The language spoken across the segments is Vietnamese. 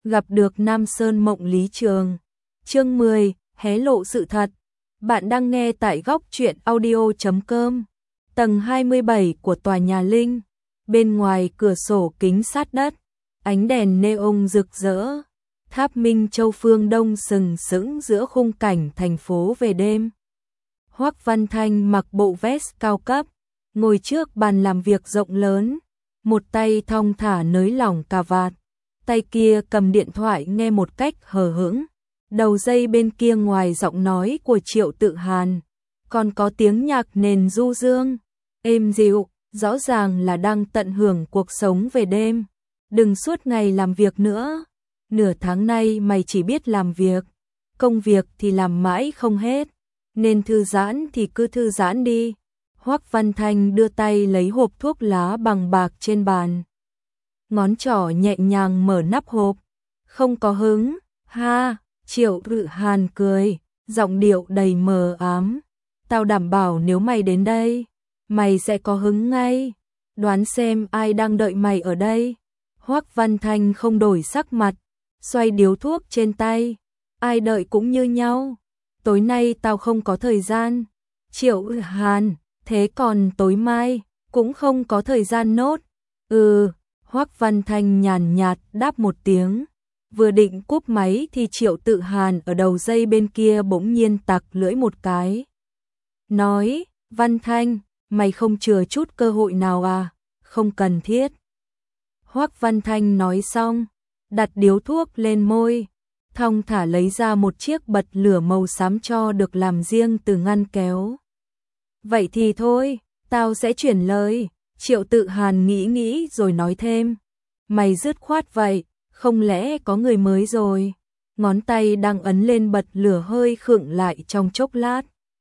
gặp được Nam Sơn Mộng Lý Trường. Chương 10, hé lộ sự thật. Bạn đang nghe tại góc truyện audio.com. Tầng 27 của tòa nhà Linh. Bên ngoài cửa sổ kính sát đất, ánh đèn neon rực rỡ. Tháp Minh Châu phương đông sừng sững giữa khung cảnh thành phố về đêm. Hoắc Văn Thanh mặc bộ vest cao cấp, ngồi trước bàn làm việc rộng lớn, một tay thong thả nới lỏng cà vạt, tay kia cầm điện thoại nghe một cách hờ hững. Đầu dây bên kia ngoài giọng nói của Triệu Tự Hàn, còn có tiếng nhạc nền du dương, êm dịu, rõ ràng là đang tận hưởng cuộc sống về đêm. Đừng suốt ngày làm việc nữa, nửa tháng nay mày chỉ biết làm việc, công việc thì làm mãi không hết, nên thư giãn thì cứ thư giãn đi. Hoắc Văn Thanh đưa tay lấy hộp thuốc lá bằng bạc trên bàn, ngón trỏ nhẹ nhàng mở nắp hộp. Không có hứng, ha. Triệu Tự Hàn cười, giọng điệu đầy mờ ám. Tao đảm bảo nếu mày đến đây, mày sẽ có hứng ngay. Đoán xem ai đang đợi mày ở đây. Hoắc Văn Thanh không đổi sắc mặt, xoay điếu thuốc trên tay. Ai đợi cũng như nhau. Tối nay tao không có thời gian. Triệu Tự Hàn, thế còn tối mai cũng không có thời gian nốt. Hoắc Văn Thanh nhàn nhạt đáp một tiếng. Vừa định cúp máy thì Triệu Tự Hàn ở đầu dây bên kia bỗng nhiên tặc lưỡi một cái. Nói, Văn Thanh, mày không chừa chút cơ hội nào à? Không cần thiết. Hoắc Văn Thanh nói xong, đặt điếu thuốc lên môi, thong thả lấy ra một chiếc bật lửa màu xám cho được làm riêng từ ngăn kéo. Vậy thì thôi, tao sẽ chuyển lời. Triệu Tự Hàn nghĩ rồi nói thêm. Mày dứt khoát vậy. Không lẽ có người mới rồi? Ngón tay đang ấn lên bật lửa hơi khựng lại trong chốc lát.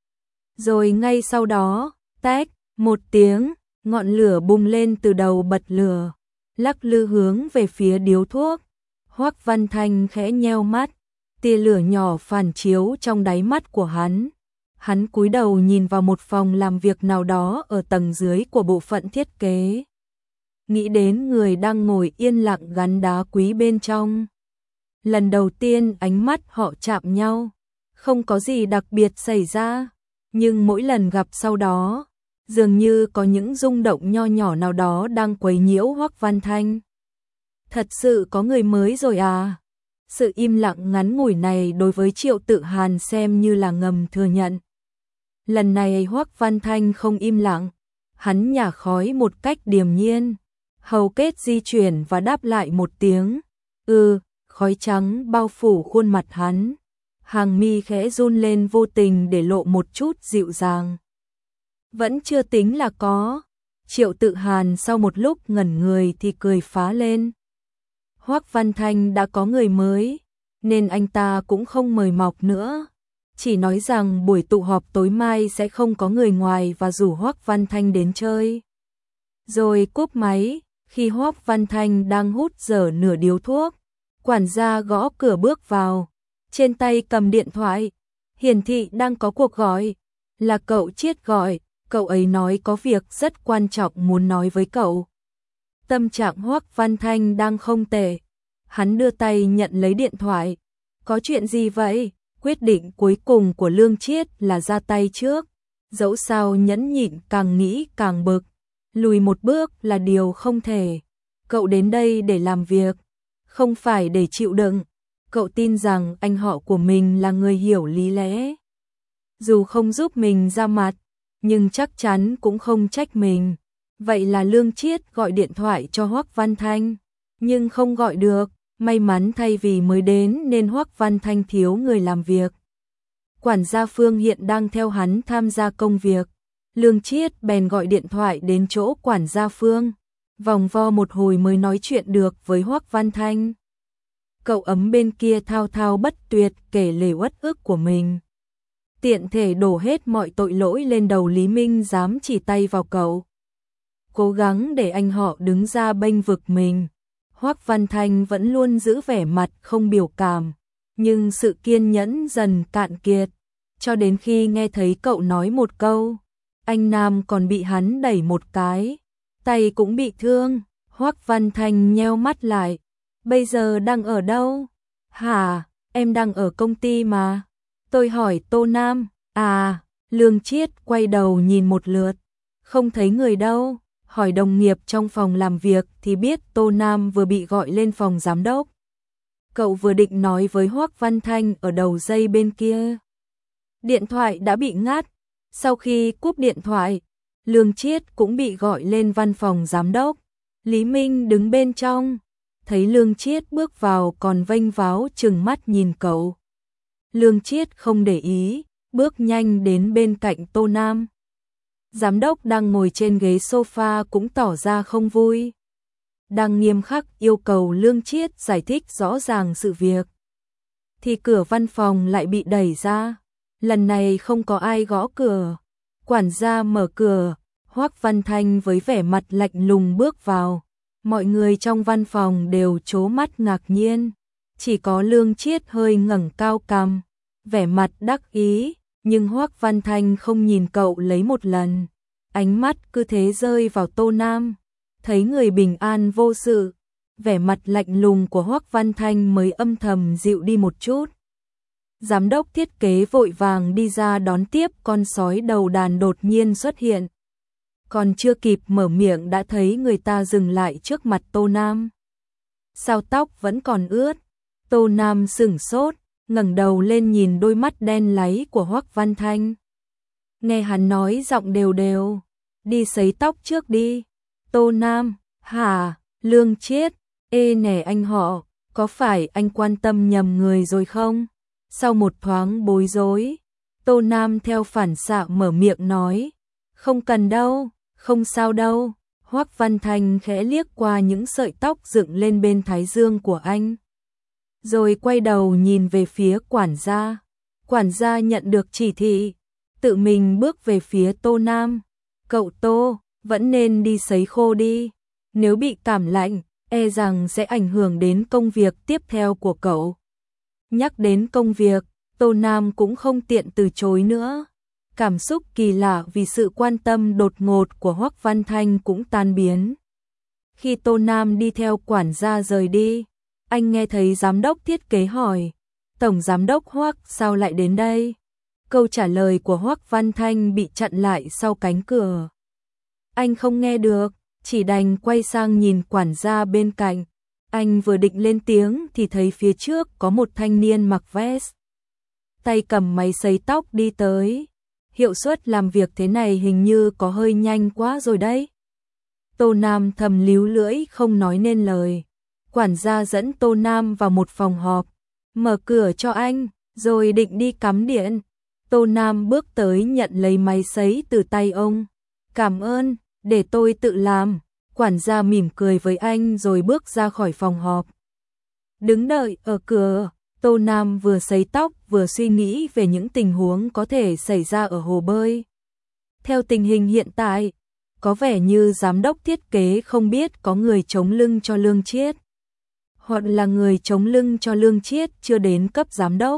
Rồi ngay sau đó, tách, một tiếng, ngọn lửa bùng lên từ đầu bật lửa, lắc lư hướng về phía điếu thuốc. Hoắc Văn Thanh khẽ nheo mắt, tia lửa nhỏ phản chiếu trong đáy mắt của hắn. Hắn cúi đầu nhìn vào một phòng làm việc nào đó ở tầng dưới của bộ phận thiết kế. Nghĩ đến người đang ngồi yên lặng gắn đá quý bên trong. Lần đầu tiên ánh mắt họ chạm nhau, không có gì đặc biệt xảy ra, nhưng mỗi lần gặp sau đó, dường như có những rung động nho nhỏ nào đó đang quấy nhiễu Hoắc Văn Thanh. Thật sự có người mới rồi à? Sự im lặng ngắn ngủi này đối với Triệu Tự Hàn xem như là ngầm thừa nhận. Lần này Hoắc Văn Thanh không im lặng, hắn nhả khói một cách điềm nhiên. Hầu kết di chuyển và đáp lại một tiếng. Khói trắng bao phủ khuôn mặt hắn. Hàng mi khẽ run lên vô tình để lộ một chút dịu dàng. Vẫn chưa tính là có. Triệu Tự Hàn sau một lúc ngẩn người thì cười phá lên. Hoắc Văn Thanh đã có người mới, nên anh ta cũng không mời mọc nữa. Chỉ nói rằng buổi tụ họp tối mai sẽ không có người ngoài và rủ Hoắc Văn Thanh đến chơi. Rồi cúp máy. Khi Hoắc Văn Thanh đang hút dở nửa điếu thuốc, quản gia gõ cửa bước vào, trên tay cầm điện thoại, hiển thị đang có cuộc gọi, là cậu Chiết gọi, cậu ấy nói có việc rất quan trọng muốn nói với cậu. Tâm trạng Hoắc Văn Thanh đang không tệ, hắn đưa tay nhận lấy điện thoại, có chuyện gì vậy? Quyết định cuối cùng của Lương Chiết là ra tay trước, dẫu sao nhẫn nhịn càng nghĩ càng bực. Lùi một bước là điều không thể. Cậu đến đây để làm việc, không phải để chịu đựng. Cậu tin rằng anh họ của mình là người hiểu lý lẽ. Dù không giúp mình ra mặt, nhưng chắc chắn cũng không trách mình. Vậy là Lương Chiết gọi điện thoại cho Hoắc Văn Thanh, nhưng không gọi được. May mắn thay vì mới đến nên Hoắc Văn Thanh thiếu người làm việc. Quản gia Phương hiện đang theo hắn tham gia công việc. Lương Chiết bèn gọi điện thoại đến chỗ quản gia Phương, vòng vo một hồi mới nói chuyện được với Hoắc Văn Thanh. Cậu ấm bên kia thao thao bất tuyệt kể lể uất ức của mình. Tiện thể đổ hết mọi tội lỗi lên đầu Lý Minh dám chỉ tay vào cậu. Cố gắng để anh họ đứng ra bênh vực mình. Hoắc Văn Thanh vẫn luôn giữ vẻ mặt không biểu cảm, nhưng sự kiên nhẫn dần cạn kiệt, cho đến khi nghe thấy cậu nói một câu. Anh Nam còn bị hắn đẩy một cái, tay cũng bị thương. Hoắc Văn Thanh nheo mắt lại, Bây giờ đang ở đâu? Hả, em đang ở công ty mà. Tôi hỏi Tô Nam. À, Lương Chiết quay đầu nhìn một lượt. Không thấy người đâu. Hỏi đồng nghiệp trong phòng làm việc thì biết Tô Nam vừa bị gọi lên phòng giám đốc. Cậu vừa định nói với Hoắc Văn Thanh ở đầu dây bên kia. Điện thoại đã bị ngắt. Sau khi cúp điện thoại, Lương Chiết cũng bị gọi lên văn phòng giám đốc. Lý Minh đứng bên trong, thấy Lương Chiết bước vào còn vênh váo trừng mắt nhìn cậu. Lương Chiết không để ý, bước nhanh đến bên cạnh Tô Nam. Giám đốc đang ngồi trên ghế sofa cũng tỏ ra không vui. Đang nghiêm khắc yêu cầu Lương Chiết giải thích rõ ràng sự việc. Thì cửa văn phòng lại bị đẩy ra. Lần này không có ai gõ cửa. Quản gia mở cửa, Hoắc Văn Thanh với vẻ mặt lạnh lùng bước vào. Mọi người trong văn phòng đều trố mắt ngạc nhiên. Chỉ có Lương Chiết hơi ngẩng cao cằm, vẻ mặt đắc ý, nhưng Hoắc Văn Thanh không nhìn cậu lấy một lần. Ánh mắt cứ thế rơi vào Tô Nam. Thấy người bình an vô sự, vẻ mặt lạnh lùng của Hoắc Văn Thanh mới âm thầm dịu đi một chút. Giám đốc thiết kế vội vàng đi ra đón tiếp, con sói đầu đàn đột nhiên xuất hiện. Còn chưa kịp mở miệng đã thấy người ta dừng lại trước mặt Tô Nam. Sao tóc vẫn còn ướt? Tô Nam sửng sốt, ngẩng đầu lên nhìn đôi mắt đen láy của Hoắc Văn Thanh. Nghe hắn nói giọng đều đều, đi sấy tóc trước đi. Tô Nam, hả? Lương Chiết, ê nè anh họ, có phải anh quan tâm nhầm người rồi không? Sau một thoáng bối rối, Tô Nam theo phản xạ mở miệng nói, không cần đâu, không sao đâu. Hoắc Văn Thanh khẽ liếc qua những sợi tóc dựng lên bên thái dương của anh, rồi quay đầu nhìn về phía quản gia. Quản gia nhận được chỉ thị, tự mình bước về phía Tô Nam. Cậu Tô, vẫn nên đi sấy khô đi, nếu bị cảm lạnh, e rằng sẽ ảnh hưởng đến công việc tiếp theo của cậu. Nhắc đến công việc, Tô Nam cũng không tiện từ chối nữa. Cảm xúc kỳ lạ vì sự quan tâm đột ngột của Hoắc Văn Thanh cũng tan biến. Khi Tô Nam đi theo quản gia rời đi, anh nghe thấy giám đốc thiết kế hỏi, Tổng giám đốc Hoắc sao lại đến đây? Câu trả lời của Hoắc Văn Thanh bị chặn lại sau cánh cửa. Anh không nghe được, chỉ đành quay sang nhìn quản gia bên cạnh. Anh vừa định lên tiếng thì thấy phía trước có một thanh niên mặc vest, tay cầm máy sấy tóc đi tới. Hiệu suất làm việc thế này hình như có hơi nhanh quá rồi đấy. Tô Nam thầm líu lưỡi không nói nên lời. Quản gia dẫn Tô Nam vào một phòng họp, mở cửa cho anh, rồi định đi cắm điện. Tô Nam bước tới nhận lấy máy sấy từ tay ông. Cảm ơn, để tôi tự làm. Quản gia mỉm cười với anh rồi bước ra khỏi phòng họp. Đứng đợi ở cửa, Tô Nam vừa sấy tóc vừa suy nghĩ về những tình huống có thể xảy ra ở hồ bơi. Theo tình hình hiện tại, có vẻ như giám đốc thiết kế không biết có người chống lưng cho Lương Chiết, hoặc là người chống lưng cho Lương Chiết chưa đến cấp giám đốc,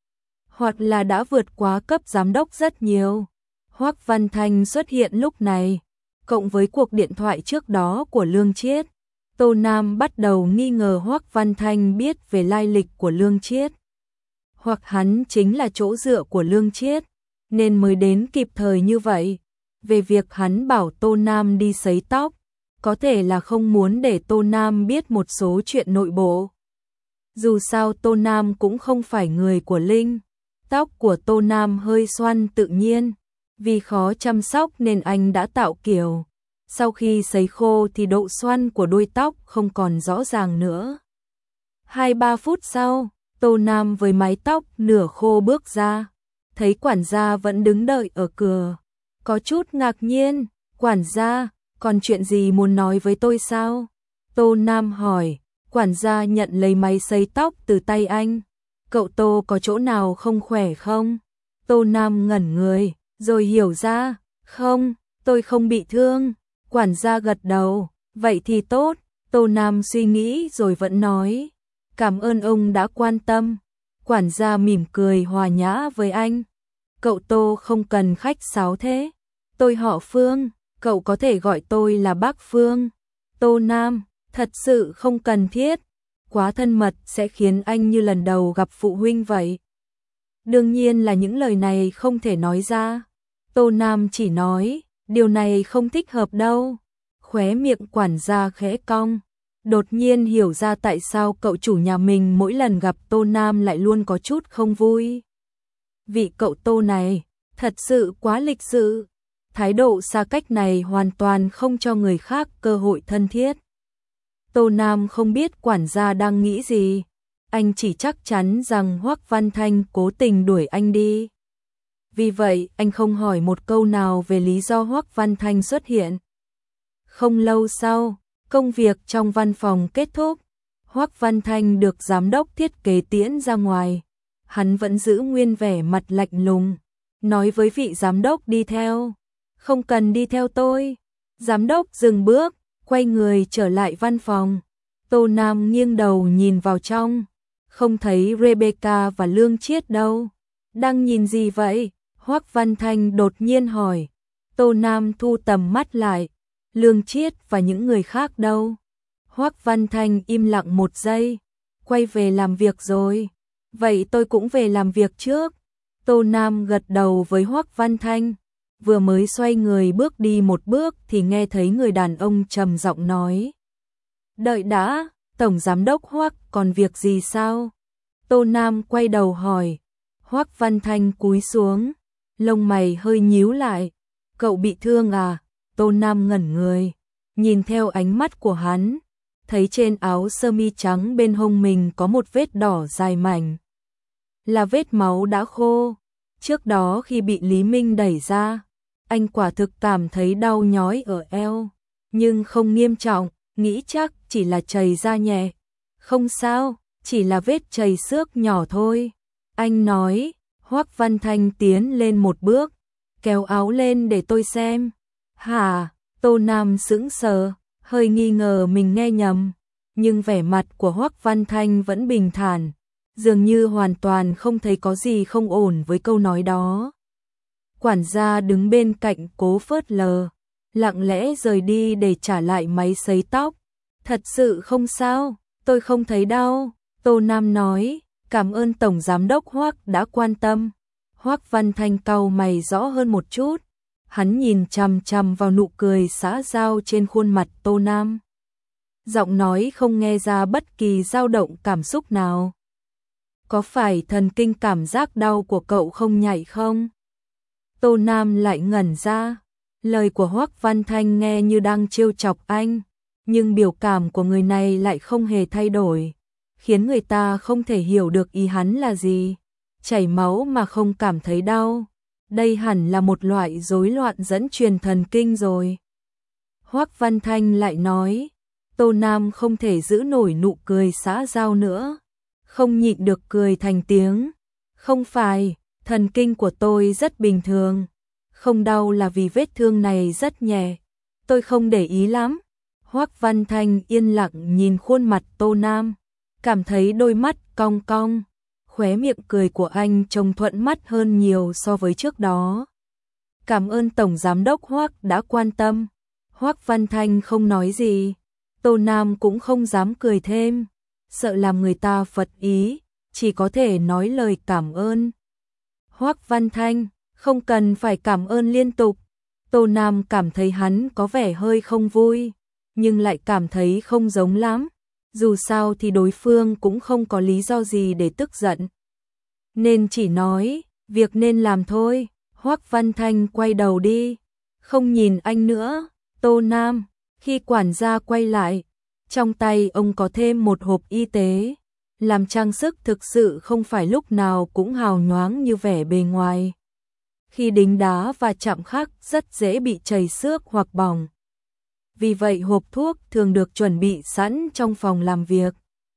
hoặc là đã vượt quá cấp giám đốc rất nhiều. Hoắc Văn Thanh xuất hiện lúc này, cộng với cuộc điện thoại trước đó của Lương Chiết, Tô Nam bắt đầu nghi ngờ Hoắc Văn Thanh biết về lai lịch của Lương Chiết, hoặc hắn chính là chỗ dựa của Lương Chiết, nên mới đến kịp thời như vậy. Về việc hắn bảo Tô Nam đi sấy tóc, có thể là không muốn để Tô Nam biết một số chuyện nội bộ. Dù sao Tô Nam cũng không phải người của Linh. Tóc của Tô Nam hơi xoăn tự nhiên, vì khó chăm sóc nên anh đã tạo kiểu. Sau khi sấy khô thì độ xoăn của đuôi tóc không còn rõ ràng nữa. 2-3 phút sau, Tô Nam với mái tóc nửa khô bước ra, thấy quản gia vẫn đứng đợi ở cửa. Có chút ngạc nhiên, quản gia, còn chuyện gì muốn nói với tôi sao? Tô Nam hỏi, quản gia nhận lấy máy sấy tóc từ tay anh. Cậu Tô có chỗ nào không khỏe không? Tô Nam ngẩn người, rồi hiểu ra, không, tôi không bị thương. Quản gia gật đầu, vậy thì tốt. Tô Nam suy nghĩ rồi vẫn nói, cảm ơn ông đã quan tâm. Quản gia mỉm cười hòa nhã với anh. Cậu Tô không cần khách sáo thế. Tôi họ Phương, cậu có thể gọi tôi là bác Phương. Tô Nam, thật sự không cần thiết. quá thân mật sẽ khiến anh như lần đầu gặp phụ huynh vậy. Đương nhiên là những lời này không thể nói ra. Tô Nam chỉ nói, điều này không thích hợp đâu. Khóe miệng quản gia khẽ cong, đột nhiên hiểu ra tại sao cậu chủ nhà mình mỗi lần gặp Tô Nam lại luôn có chút không vui. Vị cậu Tô này, thật sự quá lịch sự. Thái độ xa cách này hoàn toàn không cho người khác cơ hội thân thiết. Tô Nam không biết quản gia đang nghĩ gì. Anh chỉ chắc chắn rằng Hoắc Văn Thanh cố tình đuổi anh đi. Vì vậy, anh không hỏi một câu nào về lý do Hoắc Văn Thanh xuất hiện. Không lâu sau, công việc trong văn phòng kết thúc. Hoắc Văn Thanh được giám đốc thiết kế tiễn ra ngoài. Hắn vẫn giữ nguyên vẻ mặt lạnh lùng, nói với vị giám đốc đi theo. Không cần đi theo tôi. Giám đốc dừng bước, quay người trở lại văn phòng. Tô Nam nghiêng đầu nhìn vào trong. Không thấy Rebecca và Lương Chiết đâu. Đang nhìn gì vậy? Hoắc Văn Thanh đột nhiên hỏi. Tô Nam thu tầm mắt lại. Lương Chiết và những người khác đâu? Hoắc Văn Thanh im lặng một giây. Quay về làm việc rồi. Vậy tôi cũng về làm việc trước. Tô Nam gật đầu với Hoắc Văn Thanh. Vừa mới xoay người bước đi một bước thì nghe thấy người đàn ông trầm giọng nói. Đợi đã, Tổng Giám đốc Hoắc còn việc gì sao? Tô Nam quay đầu hỏi. Hoắc Văn Thanh cúi xuống, lông mày hơi nhíu lại. Cậu bị thương à? Tô Nam ngẩn người, nhìn theo ánh mắt của hắn, thấy trên áo sơ mi trắng bên hông mình có một vết đỏ dài mảnh. Là vết máu đã khô. Trước đó khi bị Lý Minh đẩy ra, anh quả thực cảm thấy đau nhói ở eo, nhưng không nghiêm trọng, nghĩ chắc chỉ là chảy ra nhẹ. Không sao, chỉ là vết chảy xước nhỏ thôi. Anh nói. Hoắc Văn Thanh tiến lên một bước, kéo áo lên để tôi xem. Hả? Tô Nam sững sờ, hơi nghi ngờ mình nghe nhầm, nhưng vẻ mặt của Hoắc Văn Thanh vẫn bình thản, dường như hoàn toàn không thấy có gì không ổn với câu nói đó. Quản gia đứng bên cạnh cố phớt lờ, lặng lẽ rời đi để trả lại máy sấy tóc. Thật sự không sao, tôi không thấy đau. Tô Nam nói, cảm ơn Tổng Giám đốc Hoắc đã quan tâm. Hoắc Văn Thanh cau mày rõ hơn một chút. Hắn nhìn chằm chằm vào nụ cười xã giao trên khuôn mặt Tô Nam. Giọng nói không nghe ra bất kỳ dao động cảm xúc nào. Có phải thần kinh cảm giác đau của cậu không nhạy không? Tô Nam lại ngẩn ra. Lời của Hoắc Văn Thanh nghe như đang trêu chọc anh, nhưng biểu cảm của người này lại không hề thay đổi, khiến người ta không thể hiểu được ý hắn là gì. Chảy máu mà không cảm thấy đau, đây hẳn là một loại rối loạn dẫn truyền thần kinh rồi. Hoắc Văn Thanh lại nói. Tô Nam không thể giữ nổi nụ cười xã giao nữa, không nhịn được cười thành tiếng. Không phải, thần kinh của tôi rất bình thường, không đau là vì vết thương này rất nhẹ, tôi không để ý lắm. Hoắc Văn Thanh yên lặng nhìn khuôn mặt Tô Nam, cảm thấy đôi mắt cong cong, khóe miệng cười của anh trông thuận mắt hơn nhiều so với trước đó. Cảm ơn Tổng Giám đốc Hoắc đã quan tâm. Hoắc Văn Thanh không nói gì, Tô Nam cũng không dám cười thêm, sợ làm người ta phật ý, chỉ có thể nói lời cảm ơn. Hoắc Văn Thanh, không cần phải cảm ơn liên tục. Tô Nam cảm thấy hắn có vẻ hơi không vui, nhưng lại cảm thấy không giống lắm. Dù sao thì đối phương cũng không có lý do gì để tức giận, nên chỉ nói, việc nên làm thôi. Hoắc Văn Thanh quay đầu đi, không nhìn anh nữa. Tô Nam, khi quản gia quay lại, trong tay ông có thêm một hộp y tế, làm trang sức thực sự không phải lúc nào cũng hào nhoáng như vẻ bề ngoài. Khi đính đá và chạm khắc rất dễ bị chảy xước hoặc bỏng. Vì vậy hộp thuốc thường được chuẩn bị sẵn trong phòng làm việc.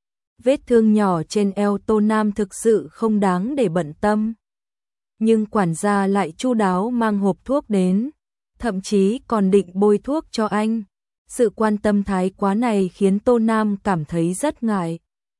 Vết thương nhỏ trên eo Tô Nam thực sự không đáng để bận tâm, nhưng quản gia lại chu đáo mang hộp thuốc đến, thậm chí còn định bôi thuốc cho anh. Sự quan tâm thái quá này khiến Tô Nam cảm thấy rất ngại.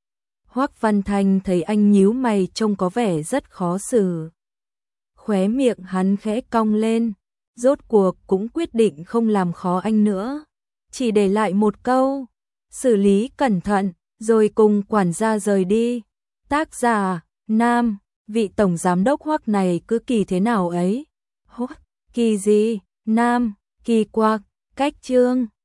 Hoắc Văn Thanh thấy anh nhíu mày trông có vẻ rất khó xử. Khóe miệng hắn khẽ cong lên, rốt cuộc cũng quyết định không làm khó anh nữa. Chỉ để lại một câu, xử lý cẩn thận, rồi cùng quản gia rời đi. Tác giả, nam, vị tổng giám đốc Hoắc này cứ kỳ thế nào ấy. Hốt, kỳ gì, nam, kỳ quặc, cách chương.